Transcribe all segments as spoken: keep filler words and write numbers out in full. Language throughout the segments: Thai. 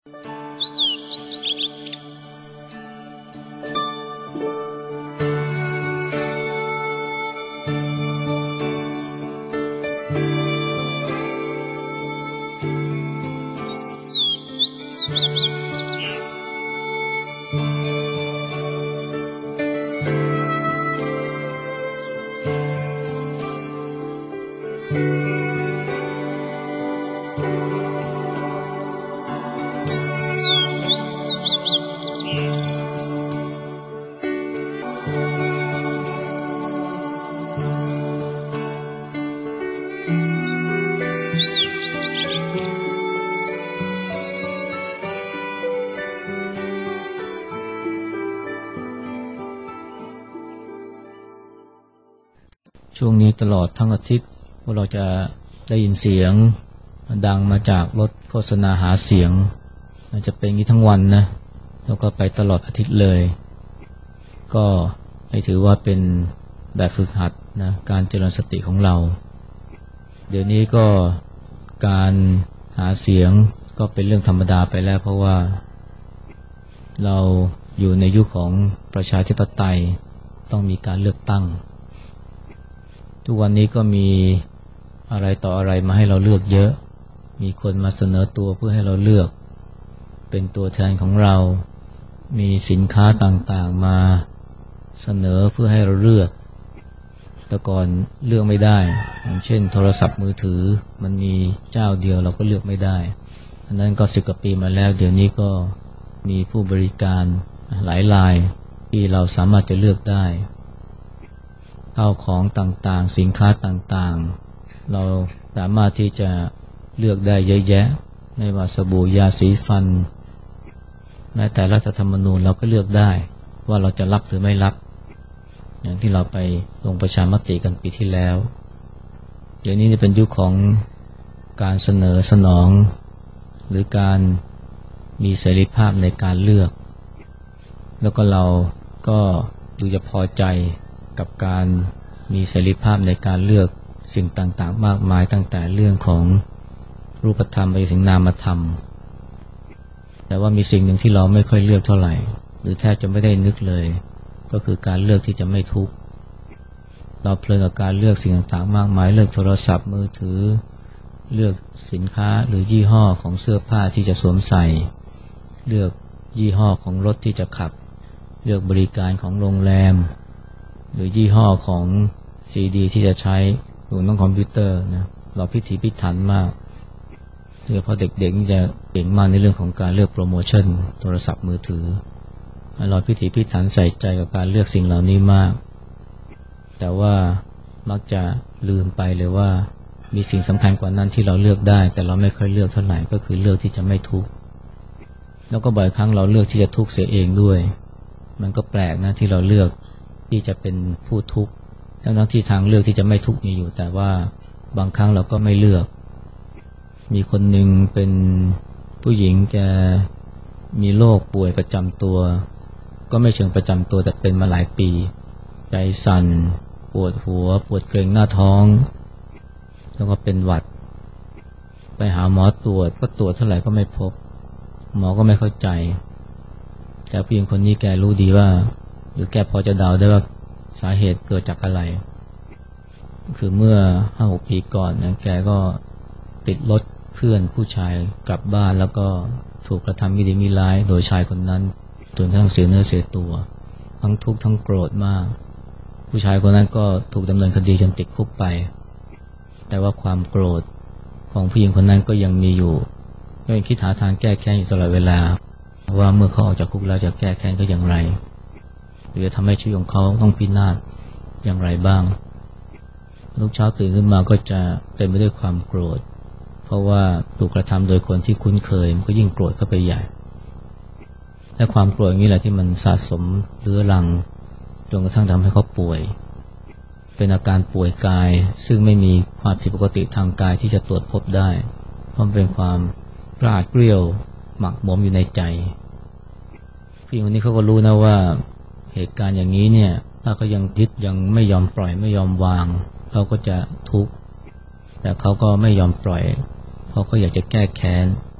ช่วงนี้ตลอดทั้งอาทิตย์พวกเราจะได้ยินเสียงดังมาจากรถโฆษณาหาเสียงมันจะเป็นอย่างนี้ทั้งวันนะแล้วก็ไปตลอดอาทิตย์เลยก็ให้ถือว่าเป็นแบบฝึกหัดนะการเจริญสติของเราเดี๋ยวนี้ก็การหาเสียงก็เป็นเรื่องธรรมดาไปแล้วเพราะว่าเราอยู่ในยุคของประชาธิปไตยต้องมีการเลือกตั้งทุกวันนี้ก็มีอะไรต่ออะไรมาให้เราเลือกเยอะมีคนมาเสนอตัวเพื่อให้เราเลือกเป็นตัวแทนของเรามีสินค้าต่างๆมาเสนอเพื่อให้เราเลือกแต่ก่อนเลือกไม่ได้อย่างเช่นโทรศัพท์มือถือมันมีเจ้าเดียวเราก็เลือกไม่ได้อันนั้นก็สิบกว่าปีมาแล้วเดี๋ยวนี้ก็มีผู้บริการหลายรายที่เราสามารถจะเลือกได้ข้าวของต่างๆสินค้าต่างๆเราสามารถที่จะเลือกได้เยอะแยะไม่ว่าสบู่ยาสีฟันแม้แต่รัฐธรรมนูญเราก็เลือกได้ว่าเราจะรับหรือไม่รับอย่างที่เราไปลงประชามติกันปีที่แล้วเดี๋ยวนี้เป็นยุคของการเสนอสนองหรือการมีเสรีภาพในการเลือกแล้วก็เราก็ดูจะพอใจกับการมีเสรีภาพในการเลือกสิ่งต่างๆมากมายตั้งแต่เรื่องของรูปธรรมไปถึงนามธรรมแต่ว่ามีสิ่งหนึ่งที่เราไม่ค่อยเลือกเท่าไหร่หรือแทบจะไม่ได้นึกเลยก็คือการเลือกที่จะไม่ทุกข์เราเพลินกับการเลือกสิ่งต่างๆมากมายเลือกโทรศัพท์มือถือเลือกสินค้าหรือยี่ห้อของเสื้อผ้าที่จะสวมใส่เลือกยี่ห้อของรถที่จะขับเลือกบริการของโรงแรมหรือยี่ห้อของซีดีที่จะใช้รวมทั้งคอมพิวเตอร์นะเราพิถีพิถันมากโดยเฉพาะเด็กๆจะเก่งมากในเรื่องของการเลือกโปรโมชั่นโทรศัพท์มือถือเราพิถีพิถันใส่ใจกับการเลือกสิ่งเหล่านี้มากแต่ว่ามักจะลืมไปเลยว่ามีสิ่งสำคัญกว่านั้นที่เราเลือกได้แต่เราไม่ค่อยเลือกเท่าไหร่ก็คือเลือกที่จะไม่ทุกข์แล้วก็บ่อยครั้งเราเลือกที่จะทุกข์เสียเองด้วยมันก็แปลกนะที่เราเลือกที่จะเป็นผู้ทุกข์ทั้งที่ทางเลือกที่จะไม่ทุกข์มีอยู่แต่ว่าบางครั้งเราก็ไม่เลือกมีคนหนึ่งเป็นผู้หญิงแกมีโรคป่วยประจำตัวก็ไม่เชิงประจำตัวแต่เป็นมาหลายปีใจสั่นปวดหัวปวดเกร็งหน้าท้องแล้วก็เป็นหวัดไปหาหมอตรวจก็ตรวจเท่าไหร่ก็ไม่พบหมอก็ไม่เข้าใจแต่ผู้หญิงคนนี้แกรู้ดีว่าหรือแกพอจะเดาได้ว่าสาเหตุเกิดจากอะไรคือเมื่อ ห้าหก ปีก่อนนะแกก็ติดรถเพื่อนผู้ชายกลับบ้านแล้วก็ถูกกระทำมิดีมิร้ายโดยชายคนนั้นจนทั้งเสียเนื้อเสียตัวทั้งทุกข์ทั้งโกรธมากผู้ชายคนนั้นก็ถูกดำเนินคดีจนติดคุกไปแต่ว่าความโกรธของผู้หญิงคนนั้นก็ยังมีอยู่ก็ยังคิดหาทางแก้แค้นอยู่ตลอดเวลาว่าเมื่อเขาออกจากคุกแล้วจะแก้แค้นก็อย่างไรหรือจะทำให้ชีวิตของเขาต้องพินาศอย่างไรบ้างทุกเช้าตื่นขึ้นมาก็จะเต็มไปด้วยความโกรธเพราะว่าถูกกระทำโดยคนที่คุ้นเคยมันก็ยิ่งโกรธเข้าไปใหญ่และความโกรธนี้แหละที่มันสะสมเรื้อรังจนกระทั่งทำให้เขาป่วยเป็นอาการป่วยกายซึ่งไม่มีความผิดปกติทางกายที่จะตรวจพบได้เพราะเป็นความกล้าเกลี้ยวหมักหมมอยู่ในใจผู้หญิงคนนี้เขาก็รู้นะว่าเหตุการณ์อย่างนี้เนี่ยถ้าเขายังยึดยังไม่ยอมปล่อยไม่ยอมวางเขาก็จะทุกข์แต่เขาก็ไม่ยอมปล่อยเพราะเขาอยากจะแก้แค้น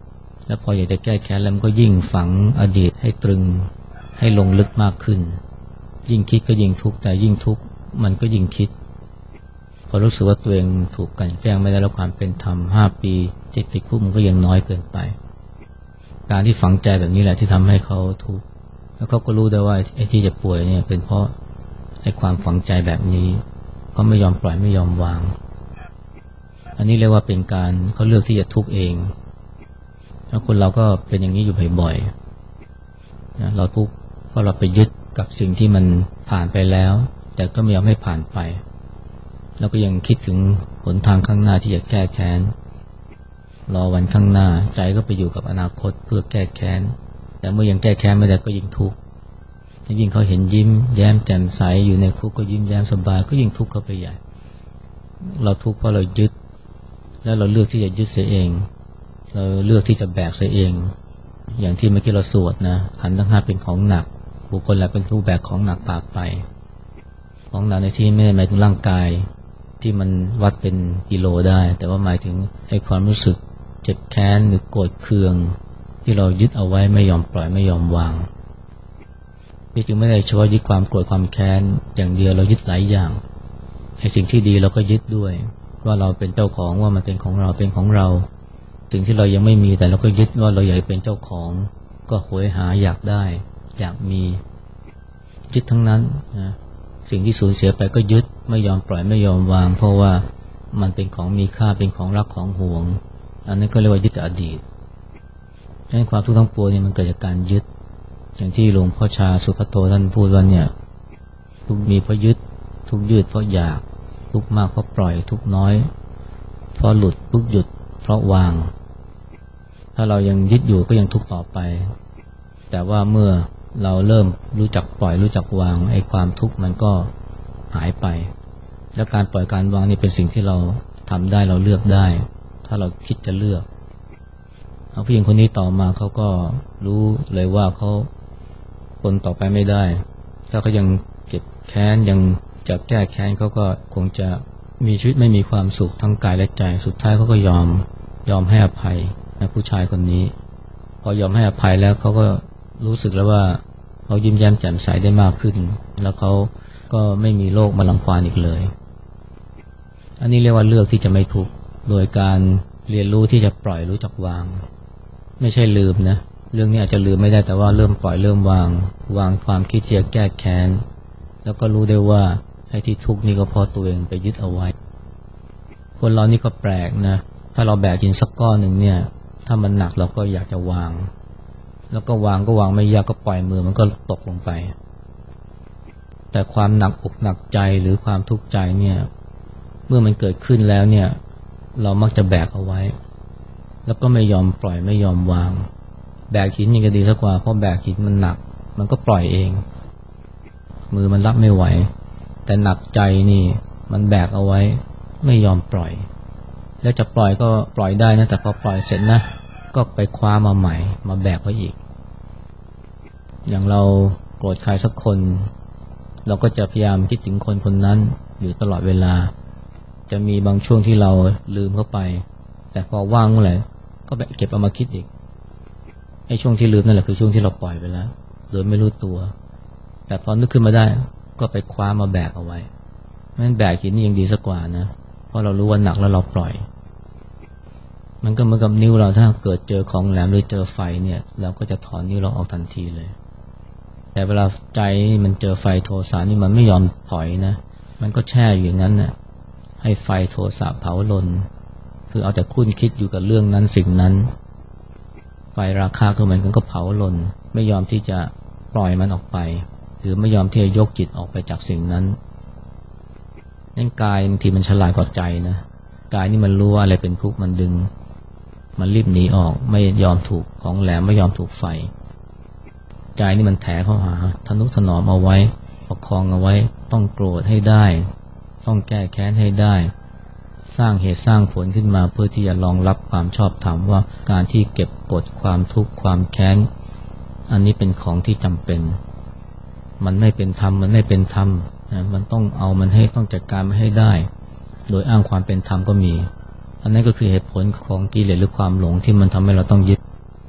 แล้วพออยากจะแก้แค้นแล้วมันก็ยิ่งฝังอดีตให้ตรึงให้ลงลึกมากขึ้นยิ่งคิดก็ยิ่งทุกข์แต่ยิ่งทุกข์มันก็ยิ่งคิดพอรู้สึกว่าตัวเองถูกกลั่นแกล้งไม่ได้รับความเป็นธรรมห้าปีที่ติดคุกมันก็ยังน้อยเกินไปการที่ฝังใจแบบนี้แหละที่ทำให้เขาทุกข์แล้วเขาก็รู้ได้ว่าไอ้ที่จะป่วยเนี่ยเป็นเพราะไอ้ความฝังใจแบบนี้เขาไม่ยอมปล่อยไม่ยอมวางอันนี้เรียกว่าเป็นการเขาเลือกที่จะทุกข์เองแล้วคนเราก็เป็นอย่างนี้อยู่บ่อยๆนะเราทุกข์เพราะเราไปยึดกับสิ่งที่มันผ่านไปแล้วแต่ก็ไม่ยอมให้ผ่านไปแล้วก็ยังคิดถึงหนทางข้างหน้าที่จะแก้แค้นรอวันข้างหน้าใจก็ไปอยู่กับอนาคตเพื่อแก้แค้นแต่เมื่อยังแก้แค้นไม่ได้ก็ยิ่งทุกข์ยิ่งเขาเห็นยิ้มแย้มแจ่มใสอยู่ในคุกก็ยิ้มแย้มสบายก็ยิ่งทุกข์เข้าไปใหญ่เราทุกข์เพราะเรายึดแล้วเราเลือกที่จะยึดเสียเองเราเลือกที่จะแบกเสียเองอย่างที่เมื่อกี้เราสวดนะขันธ์ทั้งห้าเป็นของหนักบุคคลและเป็นผู้แบกของหนักพาไปของหนักในที่ไม่ได้หมายถึงร่างกายที่มันวัดเป็นกิโลได้แต่ว่าหมายถึงให้ความรู้สึกเจ็บแค้นหรือโกรธเคืองที่เรายึดเอาไว้ไม่ยอมปล่อยไม่ยอมวางที่จึงไม่ได้เฉพาะยึดความโกรธความแค้นอย่างเดียวเรายึดหลายอย่างให้สิ่งที่ดีเราก็ยึดด้วยว่าเราเป็นเจ้าของว่ามันเป็นของเราเป็นของเราสิ่งที่เรายังไม่มีแต่เราก็ยึดว่าเราอยากเป็นเจ้าของก็โหยหาอยากได้อยากมียึดทั้งนั้นนะสิ่งที่สูญเสียไปก็ยึดไม่ยอมปล่อยไม่ยอมวางเพราะว่ามันเป็นของมีค่าเป็นของรักของหวงอันนั้นก็เรียกว่ายึดอดีตดังนั้นความทุกข์ทั้งปวงนี่มันเกิดจากการยึดอย่างที่หลวงพ่อชาสุภัทโทท่านพูดว่าเนี่ยทุกมีเพราะยึดทุกยืดเพราะอยากทุกมากเพราะปล่อยทุกน้อยเพราะหลุดทุกหยุดเพราะวางถ้าเรายังยึดอยู่ก็ยังทุกข์ต่อไปแต่ว่าเมื่อเราเริ่มรู้จักปล่อยรู้จักวางไอ้ความทุกข์มันก็หายไปแล้วการปล่อยการวางนี่เป็นสิ่งที่เราทำได้เราเลือกได้ถ้าเราคิดจะเลือกเอาผู้หญิงคนนี้ต่อมาเขาก็รู้เลยว่าเขาทนต่อไปไม่ได้ถ้าเขายังเก็บแค้นยังจะแก้แค้นเขาก็คงจะมีชีวิตไม่มีความสุขทั้งกายและใจสุดท้ายเขาก็ยอมยอมให้อภัยนะผู้ชายคนนี้พอยอมให้อภัยแล้วเขาก็รู้สึกแล้วว่าเขายิ้มแย้มแจ่มใสได้มากขึ้นแล้วเขาก็ไม่มีโรคมาลังควานอีกเลยอันนี้เรียกว่าเลือกที่จะไม่ทุกข์โดยการเรียนรู้ที่จะปล่อยรู้จักวางไม่ใช่ลืมนะเรื่องนี้อาจจะลืมไม่ได้แต่ว่าเริ่มปล่อยเริ่มวางวางความคิดที่จะแก้แค้นแล้วก็รู้ได้ว่าไอ้ที่ทุกข์นี่ก็เพราะตัวเองไปยึดเอาไว้คนเรานี่ก็แปลกนะถ้าเราแบกหินสักก้อนหนึ่งเนี่ยถ้ามันหนักเราก็อยากจะวางแล้วก็วางก็วางไม่ยากก็ปล่อยมือมันก็ตกลงไปแต่ความหนักอกหนักใจหรือความทุกข์ใจเนี่ยเมื่อมันเกิดขึ้นแล้วเนี่ยเรามักจะแบกเอาไว้แล้วก็ไม่ยอมปล่อยไม่ยอมวางแบกหินยังจะดีสักกว่าเพราะแบกหินมันหนักมันก็ปล่อยเองมือมันรับไม่ไหวแต่หนักใจนี่มันแบกเอาไว้ไม่ยอมปล่อยแล้วจะปล่อยก็ปล่อยได้นะแต่พอปล่อยเสร็จนะก็ไปคว้ามาใหม่มาแบกไว้อีกอย่างเราโกรธใครสักคนเราก็จะพยายามคิดถึงคนคนนั้นอยู่ตลอดเวลาจะมีบางช่วงที่เราลืมเข้าไปแต่พอว่างเมื่อไหร่ก็แบบเก็บเอามาคิดอีกไอ้ช่วงที่ลืมนั่นแหละคือช่วงที่เราปล่อยไปแล้วโดยไม่รู้ตัวแต่พอนึกขึ้นมาได้ก็ไปคว้ามาแบกเอาไว้งั้นแบกหินนี่ยังดีสักกว่านะเพราะเรารู้ว่าหนักแล้วเราปล่อยมันก็เหมือนกับนิ้วเราถ้าเกิดเจอของแหลมหรือเจอไฟเนี่ยเราก็จะถอนนิ้วเราออกทันทีเลยแต่เวลาใจมันเจอไฟโทสะนี่มันไม่ยอมถอยนะมันก็แช่อยู่อย่างนั้นน่ะให้ไฟโทสะเผาลนคือเอาแต่คุ้นคิดอยู่กับเรื่องนั้นสิ่งนั้นไฟราคะก็เหมือนกันก็เผาลนไม่ยอมที่จะปล่อยมันออกไปหรือไม่ยอมที่จะยกจิตออกไปจากสิ่งนั้นนั่นกายบางทีมันฉลาดกว่าใจนะกายนี่มันรู้ว่าอะไรเป็นทุกข์มันดึงมันรีบหนีออกไม่ยอมถูกของแหลมไม่ยอมถูกไฟใจนี่มันแถเข้าหาทนุถนอมเอาไว้ประคองเอาไว้ต้องโกรธให้ได้ต้องแก้แค้นให้ได้สร้างเหตุสร้างผลขึ้นมาเพื่อที่จะรองรับความชอบธรรมว่าการที่เก็บกดความทุกข์ความแค้นอันนี้เป็นของที่จำเป็นมันไม่เป็นธรรมมันไม่เป็นธรรมนะมันต้องเอามันให้ต้องจัดการมันให้ได้โดยอ้างความเป็นธรรมก็มีอันนั้นก็คือเหตุผลของกิเลสหรือความหลงที่มันทำให้เราต้องยึด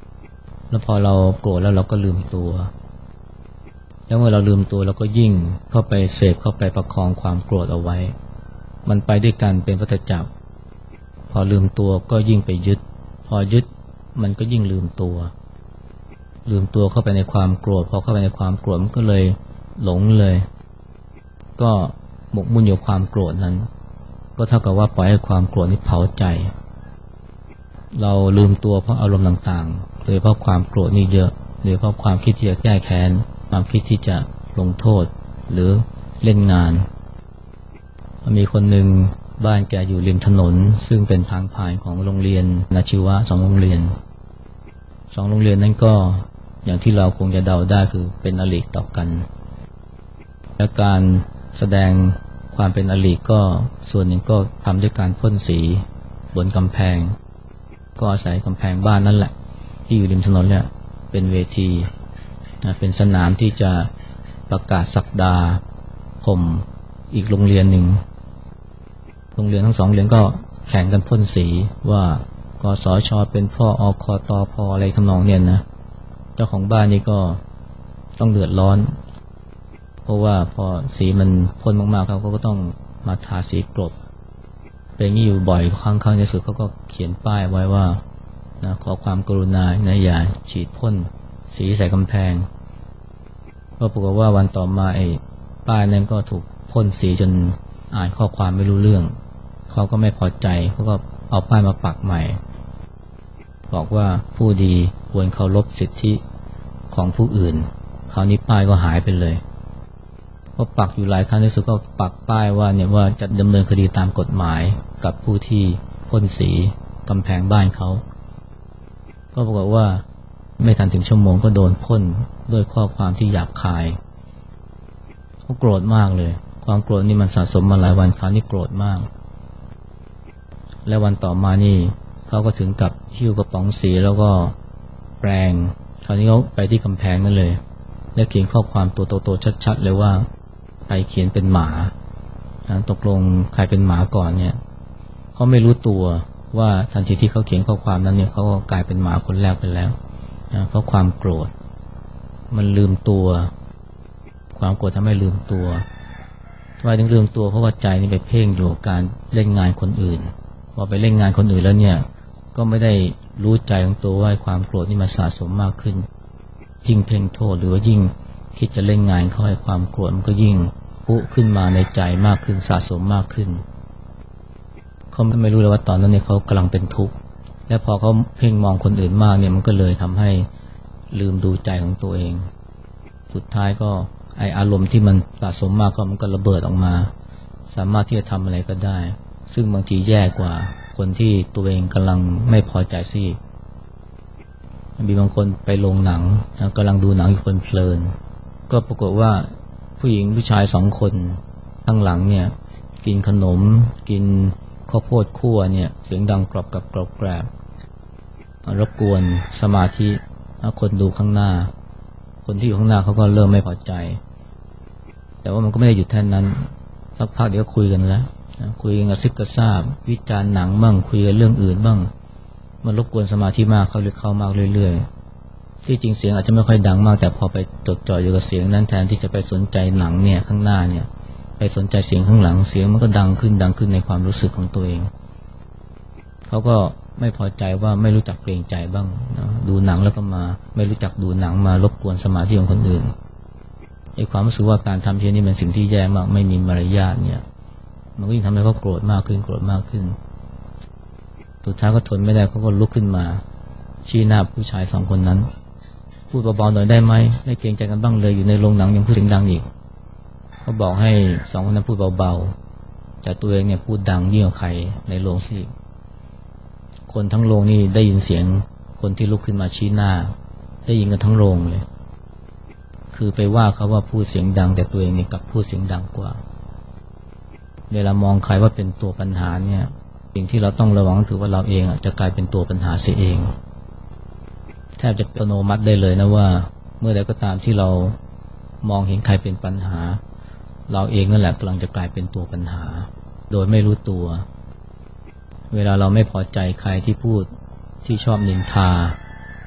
แล้วพอเราโกรธแล้วเราก็ลืมตัวแล้วเมื่อเราลืมตัวเราก็ยิ่งเข้าไปเสพเข้าไปประคองความโกรธเอาไว้มันไปด้วยกันเป็นวัฏจักรพอลืมตัวก็ยิ่งไปยึดพอยึดมันก็ยิ่งลืมตัวลืมตัวเข้าไปในความโกรธพอเข้าไปในความโกรธมันก็เลยหลงเลยก็หมกมุ่นอยู่ความโกรธนั้นก็เท่ากับว่าปล่อยให้ความโกรธนี้เผาใจเราลืมตัวเพราะอารมณ์ต่างๆโดยเพราะความโกรธนี่เยอะโดยเพราะความคิดที่จะแก้แค้นความคิดที่จะลงโทษหรือเล่นงานมีคนหนึ่งบ้านแกอยู่ริมถนนซึ่งเป็นทางผ่านของโรงเรียนนาชีวะสองโรงเรียนสองโรงเรียนนั้นก็อย่างที่เราคงจะเดาได้คือเป็นอริต่อกันและการแสดงความเป็นอริก็ส่วนหนึ่งก็ทำด้วยการพ่นสีบนกำแพงก็อาศัยกำแพงบ้านนั่นแหละที่อยู่ริมถนนเนี่ยเป็นเวทีเป็นสนามที่จะประกาศศักดาข่มอีกโรงเรียนหนึ่งโรงเรียนทั้งสองโรงเรียนก็แข่งกันพ่นสีว่ากสช.เป็นพ่ออคตพอะไรทำนองเนี่ยนะเจ้าของบ้านนี่ก็ต้องเดือดร้อนเพราะว่าพอสีมันพ่นมากๆเขาก็ต้องมาทาสีกลบเป็นอย่างนี้อยู่บ่อยครั้งครั้งในสุดเขาก็เขียนป้ายไว้ว่านะขอความกรุณานะอย่าฉีดพ่นสีใส่กำแพงก็ปรากฏว่าวันต่อมาไอ้ป้ายนั้นก็ถูกพ่นสีจนอ่านข้อความไม่รู้เรื่องเขาก็ไม่พอใจเขาก็เอาป้ายมาปักใหม่บอกว่าผู้ดีควรเคารพสิทธิของผู้อื่นคราวนี้ป้ายก็หายไปเลยพอปักอยู่หลายครั้งที่สุดก็ปักป้ายว่าเนี่ยว่าจะดำเนินคดีตามกฎหมายกับผู้ที่พ่นสีกำแพงบ้านเขาก็ปรากฏว่าไม่ทันถึงชั่วโมงก็โดนพ่นด้วยข้อความที่หยาบคายเขาโกรธมากเลยความโกรธนี่มันสะสมมาหลายวันคราวนี้โกรธมากและวันต่อมานี่เขาก็ถึงกับหิ้วกระป๋องสีแล้วก็แปรงคราวนี้เขาไปที่กำแพงนั่นเลยแล้วเขียนข้อความตัวโตๆชัดๆเลยว่าใครเขียนเป็นหมาตกลงใครเป็นหมาก่อนเนี่ยเขาไม่รู้ตัวว่าทันทีที่เขาเขียนข้อความนั้นเนี่ยเขาก็กลายเป็นหมาคนแรกไปแล้วนะเพราะความโกรธมันลืมตัวความโกรธทำให้ลืมตัวทำไมถึงลืมตัวเพราะว่าใจนี่ไปเพ่งอยู่กับการเล่นงานคนอื่นพอไปเล่นงานคนอื่นแล้วเนี่ยก็ไม่ได้รู้ใจของตัวว่าความโกรธนี่มันสะสมมากขึ้นยิ่งเพ่งโทษหรือว่ายิ่งคิดจะเล่นงานเขาให้ความโกรธมันก็ยิ่งพุขึ้นมาในใจมากขึ้นสะสมมากขึ้นเขาไม่รู้เลยว่าตอนนั้นเนี่ยเขากำลังเป็นทุกข์และพอเขาเพ่งมองคนอื่นมากเนี่ยมันก็เลยทำให้ลืมดูใจของตัวเองสุดท้ายก็ไออารมณ์ที่มันสะสมมากก็มันก็ระเบิดออกมาสามารถที่จะทำอะไรก็ได้ซึ่งบางทีแย่กว่าคนที่ตัวเองกำลังไม่พอใจสิมีบางคนไปโรงหนังกำลังดูหนังอยู่เพลินๆก็ปรากฏว่าผู้หญิงผู้ชายสองคนข้างหลังเนี่ยกินขนมกินข้าวโพดคั่วเนี่ยเสียงดังกรอบกับกรอบแกรบรบกวนสมาธิคนดูข้างหน้าคนที่อยู่ข้างหน้าเขาก็เริ่มไม่พอใจแต่ว่ามันก็ไม่ได้หยุดแค่นั้นสักพักเดี๋ยวคุยกันแล้วคุยกันกระซิบกระซาบวิจารณ์หนังบ้างคุยกันเรื่องอื่นบ้างมันรบกวนสมาธิมากเขาเลยเข้ามากเรื่อยๆที่จริงเสียงอาจจะไม่ค่อยดังมากแต่พอไปจดจ่ออยู่กับเสียงนั้นแทนที่จะไปสนใจหนังเนี่ยข้างหน้าเนี่ยไปสนใจเสียงข้างหลังเสียงมันก็ดังขึ้นดังขึ้นในความรู้สึกของตัวเองเขาก็ไม่พอใจว่าไม่รู้จักเกรงใจบ้างนะดูหนังแล้วก็มาไม่รู้จักดูหนังมารบกวนสมาธิของคนอื่นไอ้ความรู้สึกว่าการทำเช่นนี้เป็นสิ่งที่แย่มากไม่มีมารยาทเนี่ยมันก็ยิ่งทำให้เขาโกรธมากขึ้นโกรธมากขึ้นสุดท้ายก็ทนไม่ได้เขาก็ลุกขึ้นมาชี้หน้าผู้ชายสองคนนั้นพูดเบาๆหน่อยได้ไหมไม่เกรงใจกันบ้างเลยอยู่ในโรงหนังยังพูดเสียงดังอีกเขาบอกให้สองคนนั้นพูดเบาๆแต่ตัวเองเนี่ยพูดดังยิ่งกว่าใครในโรงสิคนทั้งโรงนี่ได้ยินเสียงคนที่ลุกขึ้นมาชี้หน้าได้ยินกันทั้งโรงเลยคือไปว่าเขาว่าพูดเสียงดังแต่ตัวเองนี่กลับพูดเสียงดังกว่าเวลามองใครว่าเป็นตัวปัญหาเนี่ยสิ่งที่เราต้องระวังคือว่าเราเองจะกลายเป็นตัวปัญหาเสียเองแทบจะอัตโนมัติได้เลยนะว่าเมื่อใดก็ตามที่เรามองเห็นใครเป็นปัญหาเราเองนั่นแหละกำลังจะกลายเป็นตัวปัญหาโดยไม่รู้ตัวเวลาเราไม่พอใจใครที่พูดที่ชอบนินทา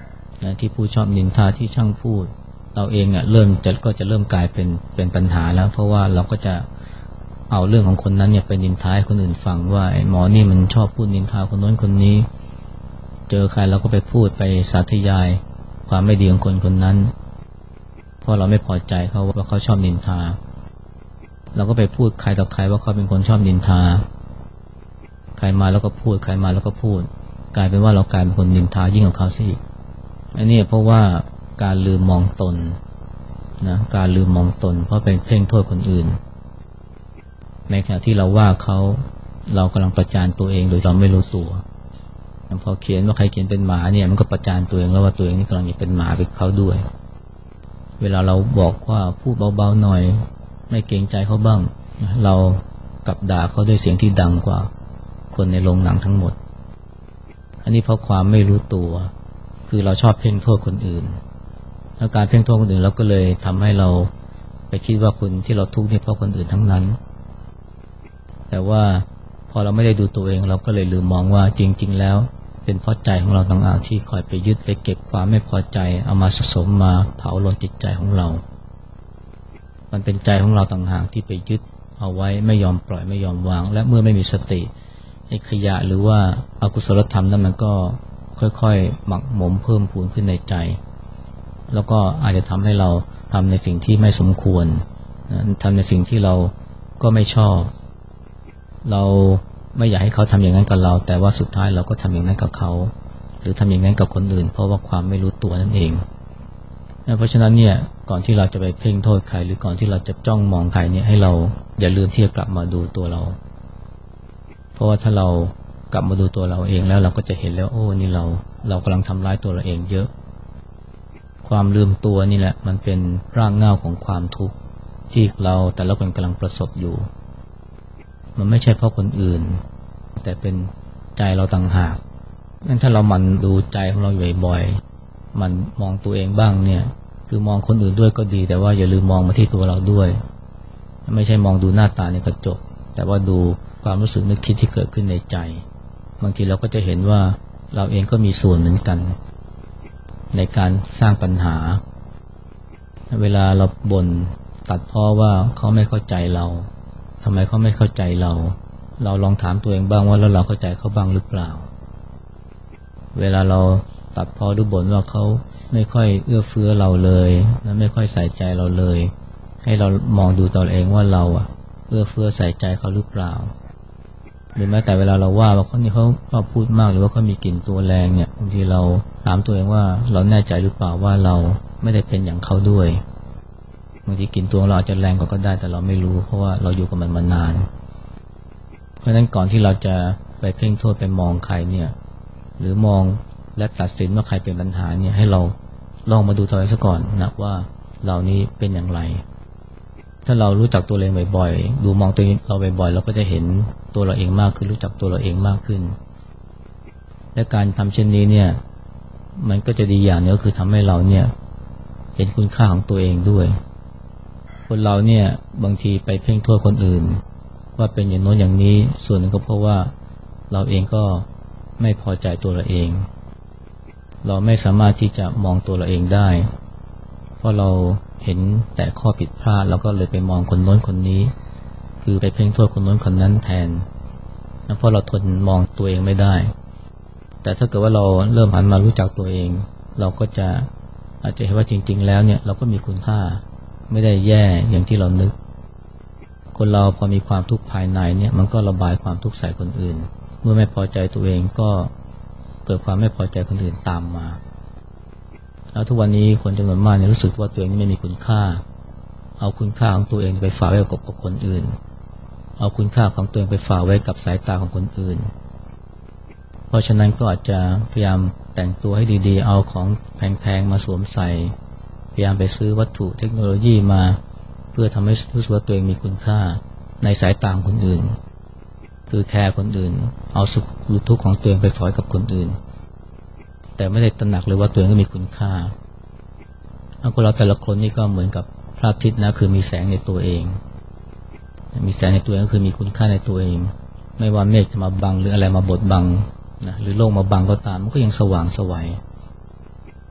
นะที่ผู้ชอบนินทาที่ช่างพูดเราเองอ่ะเริ่มจะก็จะเริ่มกลายเป็นเป็นปัญหาแล้วเพราะว่าเราก็จะเอาเรื่องของคนนั้นเนี่ยไปนินทาให้คนอื่นฟังว่าไอ้หมอนี่มันชอบพูดนินทาคนโน้นคนนี้เจอใครเราก็ไปพูดไปสาธยายความไม่ดีของคนคนนั้นเพราะเราไม่พอใจเขาว่าเขาชอบนินทาเราก็ไปพูดใครต่อใครว่าเขาเป็นคนชอบนินทาใครมาแล้วก็พูดใครมาแล้วก็พูดกลายเป็นว่าเรากลายเป็นคนนินทายิ่งกว่าเขาซะอีกอันนี้เพราะว่าการลืมมองตนนะการลืมมองตนเพราะเป็นเพ่งโทษคนอื่นในขณะที่เราว่าเขาเรากำลังประจานตัวเองโดยเราไม่รู้ตัวพอเขียนว่าใครเขียนเป็นหมาเนี่ยมันก็ประจานตัวเองแล้วว่าตัวเองนี่กำลังจะเป็นหมาไปเขาด้วยเวลาเราบอกว่าพูดเบาๆหน่อยไม่เกรงใจเขาบ้างเรากลับด่าเขาด้วยเสียงที่ดังกว่าคนในโรงหนังทั้งหมดอันนี้เพราะความไม่รู้ตัวคือเราชอบเพ่งโทษคนอื่นอาการเพ่งโทษคนอื่นเราก็เลยทำให้เราไปคิดว่าคนที่เราทุกข์นี่เพราะคนอื่นทั้งนั้นแต่ว่าพอเราไม่ได้ดูตัวเองเราก็เลยลืมมองว่าจริงๆแล้วเป็นเพราะใจของเราต่างหากที่คอยไปยึดไปเก็บความไม่พอใจเอามาสะสมมาเผาลนจิตใจของเรามันเป็นใจของเราต่างหากที่ไปยึดเอาไว้ไม่ยอมปล่อยไม่ยอมวางและเมื่อไม่มีสติไอ้ขยะหรือว่าอกุศลธรรมนั้นมันก็ค่อยๆหมักหมมเพิ่มพูนขึ้นในใจแล้วก็อาจจะทำให้เราทำในสิ่งที่ไม่สมควรทำในสิ่งที่เราก็ไม่ชอบเราไม่อยากให้เขาทำอย่างนั้นกับเราแต่ว่าสุดท้ายเราก็ทำอย่างนั้นกับเขาหรือทำอย่างนั้นกับคนอื่นเพราะว่าความไม่รู้ตัวนั่นเองเพราะฉะนั้นเนี่ยก่อนที่เราจะไปเพ่งโทษใครหรือก่อนที่เราจะจ้องมองใครเนี่ยให้เราอย่าลืมที่จะกลับมาดูตัวเราเพราะว่าถ้าเรากลับมาดูตัวเราเองแล้วเราก็จะเห็นแล้วโอ้นี่เราเรากำลังทำร้ายตัวเราเองเยอะความลืมตัวนี่แหละมันเป็นรากเหง้าของความทุกข์ที่เราแต่ละคนกำลังประสบอยู่มันไม่ใช่เพราะคนอื่นแต่เป็นใจเราต่างหากงั้นถ้าเราหมั่นดูใจของเราอยู่บ่อยๆมันมองตัวเองบ้างเนี่ยคือมองคนอื่นด้วยก็ดีแต่ว่าอย่าลืมมองมาที่ตัวเราด้วยไม่ใช่มองดูหน้าตาในกระจกแต่ว่าดูความรู้สึกนึกคิดที่เกิดขึ้นในใจบางทีเราก็จะเห็นว่าเราเองก็มีส่วนเหมือนกันในการสร้างปัญหาเวลาเราบ่นตัดพ้อว่าเขาไม่เข้าใจเราทำไมเขาไม่เข้าใจเราเราลองถามตัวเองบ้างว่าแล้วเราเข้าใจเขาบ้างหรือเปล่าเวลาเราตัดพ้อหรือบ่นว่าเขาไม่ค่อยเอื้อเฟื้อเราเลยและไม่ค่อยใส่ใจเราเลยให้เรามองดูตัวเองว่าเราอะเอื้อเฟื้อใส่ใจเขาหรือเปล่าหรือแม้แต่เวลาเราว่าว่าเขานี่เขาชอบพูดมากหรือว่าเขามีกลิ่นตัวแรงเนี่ยบางทีเราถามตัวเองว่าเราแน่ใจหรือเปล่าว่าเราไม่ได้เป็นอย่างเขาด้วยบางทีกลิ่นตัวเราอาจจะแรงกว่าก็ได้แต่เราไม่รู้เพราะว่าเราอยู่กับมันมานานเพราะฉะนั้นก่อนที่เราจะไปเพ่งโทษไปมองใครเนี่ยหรือมองและตัดสินว่าใครเป็นปัญหาเนี่ยให้เราลองมาดูตัวเองซะก่อนนะว่าเรานี้เป็นอย่างไรถ้าเรารู้จักตัวเองบ่อยๆดูมองตัวเราบ่อยๆเราก็จะเห็นตัวเราเองมากขึ้นรู้จักตัวเราเองมากขึ้นและการทำเช่นนี้เนี่ยมันก็จะดีอย่างนึงก็คือทำให้เราเนี่ยเห็นคุณค่าของตัวเองด้วยคนเราเนี่ยบางทีไปเพ่งโทษคนอื่นว่าเป็นอย่างโน้นอย่างนี้ส่วนหนึ่งก็เพราะว่าเราเองก็ไม่พอใจตัวเราเองเราไม่สามารถที่จะมองตัวเราเองได้เพราะเราเห็นแต่ข้อผิดพลาดแล้วก็เลยไปมองคนโน้นคนนี้คือไปเพ่งโทษคนโน้นคนนั้นแทนเพราะเราทนมองตัวเองไม่ได้แต่ถ้าเกิดว่าเราเริ่มหันมารู้จักตัวเองเราก็จะอาจจะเห็นว่าจริงๆแล้วเนี่ยเราก็มีคุณค่าไม่ได้แย่อย่างที่เรานึกคนเราพอมีความทุกข์ภายในเนี่ยมันก็ระบายความทุกข์ใส่คนอื่นเมื่อไม่พอใจตัวเองก็เกิดความไม่พอใจคนอื่นตามมาแล้วทุกวันนี้คนจำนวนมากเนี่ยรู้สึกว่าตัวเองไม่มีคุณค่าเอาคุณค่าของตัวเองไปฝากไว้กับคนอื่นเอาคุณค่าของตัวเองไปฝากไว้กับสายตาของคนอื่นเพราะฉะนั้นก็อาจจะพยายามแต่งตัวให้ดีๆเอาของแพงๆมาสวมใส่พยายามไปซื้อวัตถุเทคโนโลยีมาเพื่อทำให้รู้สึกว่าตัวเองมีคุณค่าในสายตาของคนอื่นคือแคร์คนอื่นเอาสุขหรือทุกข์ของตัวเองไปฝากกับคนอื่นแต่ไม่ได้ตระหนักเลยว่าตัวเองก็มีคุณค่าคนเราแต่ละคนนี่ก็เหมือนกับพระอาทิตย์นะคือมีแสงในตัวเองมีแสงในตัวเองก็คือมีคุณค่าในตัวเองไม่ว่าเมฆจะมาบังหรืออะไรมาบดบังนะหรือโลกมาบังก็ตามมันก็ยังสว่างไสว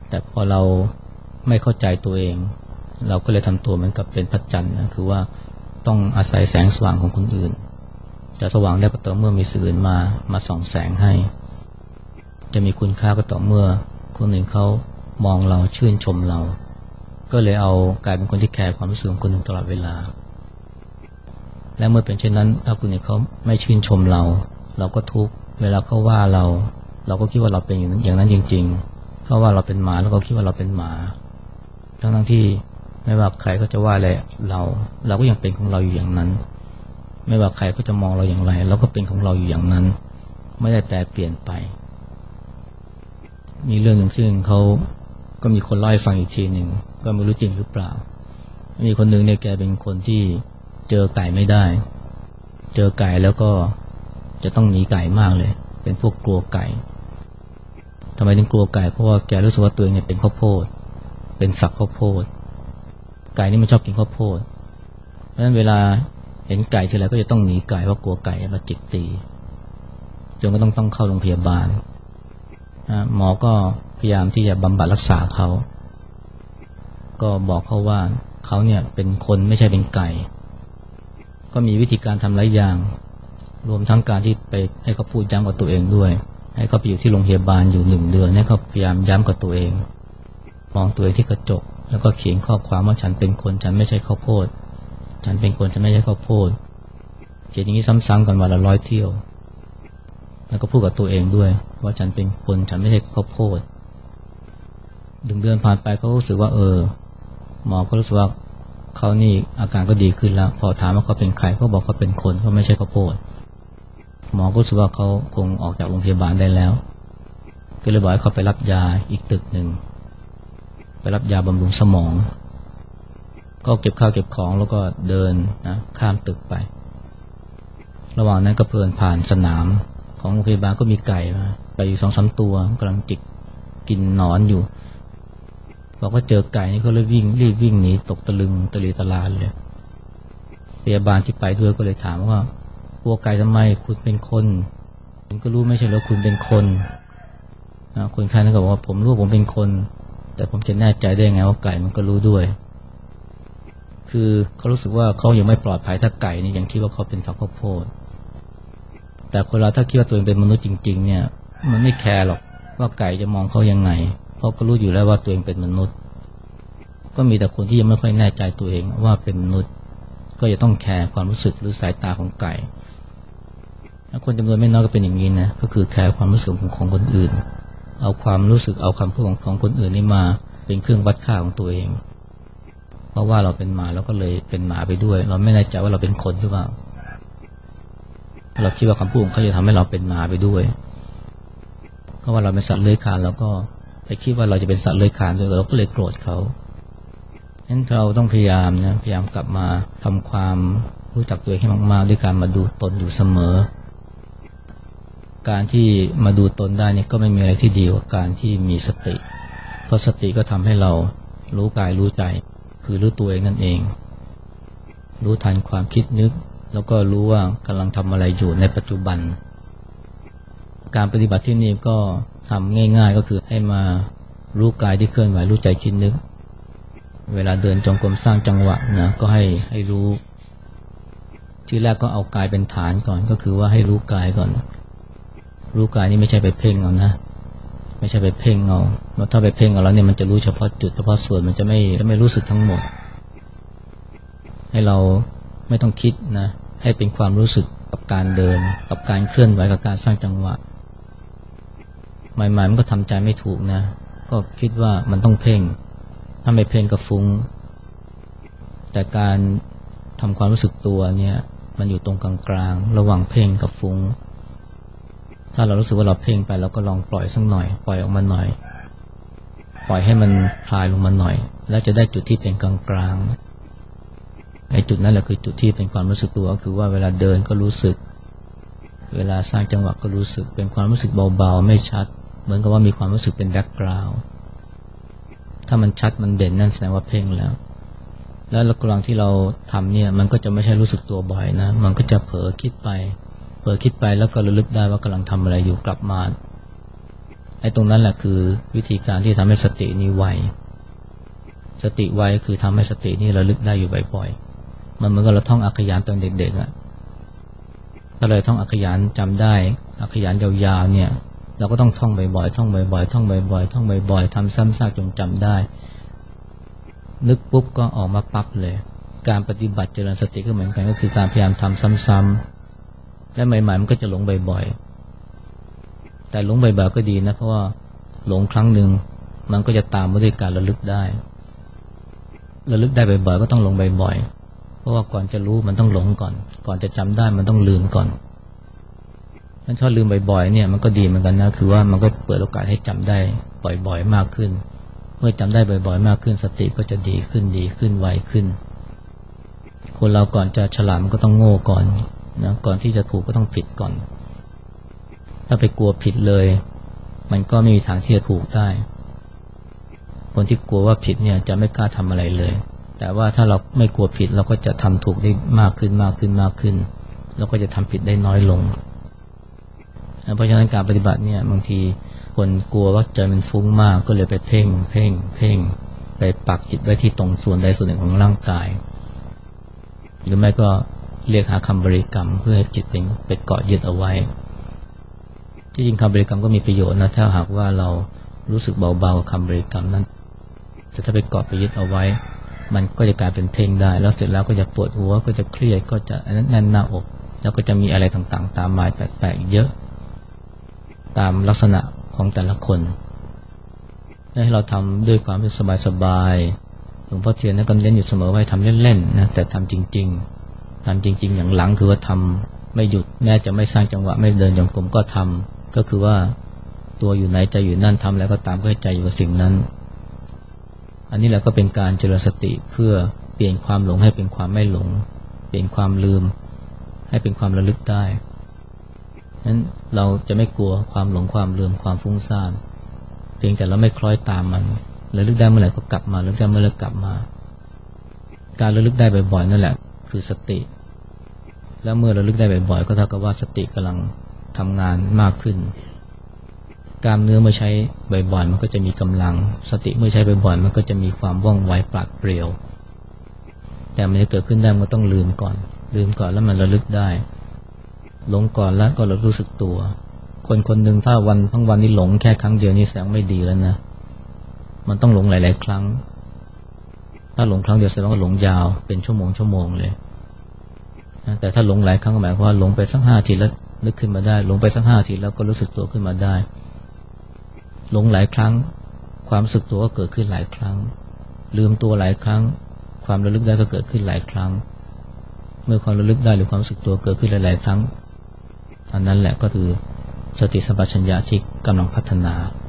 แต่พอเราไม่เข้าใจตัวเองเราก็เลยทำตัวเหมือนกับเป็นพระจันทร์นะคือว่าต้องอาศัยแสงสว่างของคนอื่นจะสว่างได้ก็ต่อเมื่อมีสื่ออื่นมามาส่องแสงให้จะมีคุณค่าก็ต่อเมื่อคนอื่นเขามองเราชื่นชมเราก็เลยเอากลายเป็นคนที่แคร์ความรู้สึกของคนอื่นตลอดเวลาและเมื่อเป็นเช่นนั้นถ้าคนอื่นเขาไม่ชื่นชมเราเราก็ทุกข์เวลาเขาว่าเราเราก็คิดว่าเราเป็นอย่างนั้นจริงๆเขาว่าเราเป็นหมาแล้วก็คิดว่าเราเป็นหมาทั้งๆที่ไม่ว่าใครก็จะว่าอะไรเราเราก็ยังเป็นของเราอยู่อย่างนั้นไม่ว่าใครก็จะมองเราอย่างไรเราก็เป็นของเราอยู่อย่างนั้นไม่ได้แปลเปลี่ยนไปมีเรื่องหนึ่งซึ่งเขาก็มีคนเล่าให้ฟังอีกทีหนึ่งก็ไม่รู้จริงหรือเปล่ามีคนหนึ่งเนี่ยแกเป็นคนที่เจอไก่ไม่ได้เจอไก่แล้วก็จะต้องหนีไก่มากเลยเป็นพวกกลัวไก่ทำไมถึงกลัวไก่เพราะว่าแกรู้สึกว่าตัวเองเนี่ยเป็นข้าวโพดเป็นฝักข้าวโพดไก่นี่มันชอบกินข้าวโพดเพราะฉะนั้นเวลาเห็นไก่ทีไรก็จะต้องหนีไก่เพราะกลัวไก่มาจิกตีจนก็ต้องต้องเข้าโรงพยาบาลหมอก็พยายามที่จะบำบัดรักษาเขาก็บอกเขาว่าเขาเนี่ยเป็นคนไม่ใช่เป็นไก่ก็มีวิธีการทำหลายอย่างรวมทั้งการที่ไปให้เขาพูดย้ำกับตัวเองด้วยให้เขาไปอยู่ที่โรงพยาบาลอยู่หนึ่งเดือนให้เขาพยายามย้ำกับตัวเองมองตัวเองที่กระจกแล้วก็เขียนข้อความว่าฉันเป็นคนฉันไม่ใช่ข้าวโพดฉันเป็นคนฉันไม่ใช่ข้าวโพดเขียนอย่างนี้ซ้ำๆกันวันละร้อยเที่ยวแล้วก็พูดกับตัวเองด้วยว่าฉันเป็นคนฉันไม่ใช่ข้าวโพดดึงเดือนผ่านไปเขาก็รู้สึกว่าเออหมอก็รู้สึกว่าเขานี่อาการก็ดีขึ้นแล้วพอถามว่าเขาเป็นใครเขาบอกเขาเป็นคนเขาไม่ใช่ข้าวโพดหมอก็รู้สึกว่าเขาคงออกจากโรงพยาบาลได้แล้วก็เลยบอกให้เขาไปรับยาอีกตึกหนึ่งไปรับยาบำรุงสมองก็เก็บข้าวเก็บของแล้วก็เดินนะข้ามตึกไประหว่างนั้นก็เพลินผ่านสนามของโรงพยาบาลก็มีไก่มาไปอยู่สองสามตัวกำลังจิกกินหนอนอยู่บอกว่าเจอไก่นี่ก็เลยวิ่งรีบวิ่งหนีตกตะลึงตะลีตะลานเลยพยาบาลที่ไปด้วยก็เลยถามว่ากลัวไก่ทำไมคุณเป็นคนคุณก็รู้ไม่ใช่แล้วคุณเป็นคนนะคนไข้นั่นก็บอกว่าผมรู้ผมเป็นคนแต่ผมจะแน่ใจได้ไงว่าไก่มันก็รู้ด้วยคือเขารู้สึกว่าเขายังไม่ปลอดภัยถ้าไก่นี่ยังคิดว่าเขาเป็นฝักข้าวโพดแต่คนเราถ้าคิดว่าตัวเองเป็นมนุษย์จริงๆเนี่ยมันไม่แคร์หรอกว่าไก่จะมองเขายังไงเพราะก็รู้อยู่แล้วว่าตัวเองเป็นมนุษย์ก็มีแต่คนที่ยังไม่ค่อยแน่ใจตัวเองว่าเป็นมนุษย์ก็จะต้องแคร์ความรู้สึกหรือสายตาของไก่คนจำนวนไม่น้อยก็เป็นอย่างนี้นะก็คือแคร์ความรู้สึกของคนอื่นเอาความรู้สึกเอาคำพูดของคนอื่นนี่มาเป็นเครื่องวัดค่าของตัวเองเพราะว่าเราเป็นหมาแล้วก็เลยเป็นหมาไปด้วยเราไม่แน่ใจว่าเราเป็นคนหรือเปล่าเราคิดว่าคำพูดของเขาจะทำให้เราเป็นหมาไปด้วยก็ว่าเราเป็นสัตว์เลื้อยคลานแล้วก็ไปคิดว่าเราจะเป็นสัตว์เลื้อยคลานด้วยเราก็เลยโกรธเขาฉะนั้นเราต้องพยายามนะพยายามกลับมาทำความรู้จักตัวเองให้มากๆด้วยการมาดูตนอยู่เสมอการที่มาดูตนได้เนี่ยก็ไม่มีอะไรที่ดีกว่าการที่มีสติเพราะสติก็ทำให้เรารู้กายรู้ใจคือรู้ตัวเองนั่นเองรู้ทันความคิดนึกแล้วก็รู้ว่ากำลังทำอะไรอยู่ในปัจจุบันการปฏิบัติที่นี่ก็ทำง่ายๆก็คือให้มารู้กายที่เคลื่อนไหวรู้ใจคิดนึกเวลาเดินจงกรมสร้างจังหวะนะก็ให้ให้รู้ที่แรกก็เอากายเป็นฐานก่อนก็คือว่าให้รู้กายก่อนรู้กายนี่ไม่ใช่ไปเพ่งเอานะไม่ใช่ไปเพ่งเอาเพราะถ้าไปเพ่งเอาแล้วเนี่ยมันจะรู้เฉพาะจุดเฉพาะส่วนมันจะไม่ไม่รู้สึกทั้งหมดให้เราไม่ต้องคิดนะให้เป็นความรู้สึกกับการเดินกับการเคลื่อนไหวกับการสร้างจังหวะใหม่ๆมันก็ทำใจไม่ถูกนะก็คิดว่ามันต้องเพ่งถ้าไม่เพ่งก็ฟุ้งแต่การทำความรู้สึกตัวเนี่ยมันอยู่ตรงกลางๆระหว่างเพ่งกับฟุ้งถ้าเรารู้สึกว่าเราเพ่งไปเราก็ลองปล่อยสักหน่อยปล่อยออกมาหน่อยปล่อยให้มันคลายลงมาหน่อยแล้วจะได้จุดที่เป็นกลางๆไอ้จุดนั้นแหละคือจุดที่เป็นความรู้สึกตัวก็คือว่าเวลาเดินก็รู้สึกเวลาสร้างจังหวะก็รู้สึกเป็นความรู้สึกเบาๆไม่ชัดเหมือนกับว่ามีความรู้สึกเป็นแบ็คกราวด์ถ้ามันชัดมันเด่นนั่นแสดงว่าเพ่งแล้วแล้วระหว่างที่เราทำเนี่ยมันก็จะไม่ใช่รู้สึกตัวบ่อยนะมันก็จะเผลอคิดไปเผลอคิดไปแล้วก็ระลึกได้ว่ากำลังทำอะไรอยู่กลับมาไอ้ตรงนั้นแหละคือวิธีการที่ทำให้สตินี้ไวสติไวคือทำให้สตินี้ระลึกได้อยู่บ่อยๆมันเหมือนกับเราท่องอักขยานตอนเด็กๆอ่ะถ้าเราท่องอักขยานจำได้อักขยานยาวๆเนี่ยเราก็ต้องท่องบ่อยๆท่องบ่อยๆท่องบ่อยๆท่องบ่อยๆทำซ้ำซากจนจำได้นึกปุ๊บก็ออกมาปั๊บเลยการปฏิบัติเจริญสติก็เหมือนกันก็คือการพยายามทำซ้ำๆและใหม่ๆมันก็จะหลงบ่อยๆแต่หลงบ่อยๆก็ดีนะเพราะว่าหลงครั้งหนึ่งมันก็จะตามมาด้วยการระลึกได้ระลึกได้บ่อยๆก็ต้องหลงบ่อยๆเพราะว่าก่อนจะรู้มันต้องหลงก่อนก่อนจะจำได้มันต้องลืมก่อนถ้าชอบลืมบ่อยๆเนี่ยมันก็ดีเหมือนกันนะคือว่ามันก็เปิดโอกาสให้จำได้บ่อยๆมากขึ้นเมื่อจำได้บ่อยๆมากขึ้นสติก็จะดีขึ้นดีขึ้นไวขึ้นคนเราก่อนจะฉลาดมันก็ต้องโง่ก่อนนะก่อนที่จะถูกก็ต้องผิดก่อนถ้าไปกลัวผิดเลยมันก็ไม่มีทางที่จะถูกได้คนที่กลัวว่าผิดเนี่ยจะไม่กล้าทำอะไรเลยแต่ว่าถ้าเราไม่กลัวผิดเราก็จะทำถูกได้มากขึ้นมากขึ้นมากขึ้นเราก็จะทำผิดได้น้อยลงเพราะฉะนั้นการปฏิบัติเนี่ยบางทีคนกลัวว่าใจมันฟุ้งมากก็เลยไปเพ่งเพ่งเพ่งไปปักจิตไว้ที่ตรงส่วนใดส่วนหนึ่งของร่างกายหรือไม่ก็เรียกหาคำบริกรรมเพื่อให้จิตเป็นไปเกาะยึดเอาไว้ที่จริงคำบริกรรมก็มีประโยชน์นะถ้าหากว่าเรารู้สึกเบาๆกับคำบริกรรมนั้นแต่ถ้าไปเกาะไปยึดเอาไว้มันก็จะกลายเป็นเพ่งได้แล้วเสร็จแล้วก็จะปวดหัวก็จะเครียดก็จะแน่นหน้าอกแล้วก็จะมีอะไรต่างๆตามมาแปลกๆเยอะตามลักษณะของแต่ละคนให้เราทำด้วยความสบายๆหลวงพ่อเทียนก็เน้นอยู่เสมอว่าให้ทำเล่นๆนะแต่ทำจริงๆทำจริงๆอย่างหลังคือว่าทำไม่หยุดแม้จะไม่สร้างจังหวะไม่เดินจงกรมก็ทำก็คือว่าตัวอยู่ไหนใจอยู่นั่นทำแล้วก็ตามก็ให้ใจอยู่กับสิ่งนั้นอันนี้แหละก็เป็นการเจริญสติเพื่อเปลี่ยนความหลงให้เป็นความไม่หลงเปลี่ยนความลืมให้เป็นความระลึกได้นั้นเราจะไม่กลัวความหลงความลืมความฟุ้งซ่านเพียงแต่เราไม่คล้อยตามมันระลึกได้เมื่อไหร่ก็กลับมาระลึกได้เมื่อไหร่กลับมาการระลึกได้บ่อยๆนั่นแหละคือสติแล้วเมื่อระลึกได้บ่อยๆก็เท่ากับว่าสติกำลังทำงานมากขึ้นกล้ามเนื้อเมื่อใช้บ่อยๆมันก็จะมีกำลังสติเมื่อใช้บ่อยๆมันก็จะมีความว่องไวปราดเปรียวแต่มันจะเกิดขึ้นได้มันต้องลืมก่อนลืมก่อนแล้วมันระลึกได้หลงก่อนแล้วก็เรารู้สึกตัวคนคนหนึ่งถ้าวันทั้งวันนี้หลงแค่ครั้งเดียวนี่แสดงไม่ดีแล้วนะมันต้องหลงหลายๆครั้งถ้าหลงครั้งเดียวแสดงว่าหลงยาวเป็นชั่วโมงชั่วโมงเลยแต่ถ้าหลงหลายครั้งหมายความว่าหลงไปสักห้าทีแล้วนึกขึ้นมาได้หลงไปสักห้าทีแล้วก็รู้สึกตัวขึ้นมาได้หลงหลายครั้งความรู้สึกตัวก็เกิดขึ้นหลายครั้งลืมตัวหลายครั้งความระลึกได้ก็เกิดขึ้นหลายครั้งเมื่อความระลึกได้หรือความรู้สึกตัวเกิดขึ้นหลายๆครั้งอันนั้นแหละก็คือสติสัมปชัญญะที่กำลังพัฒนา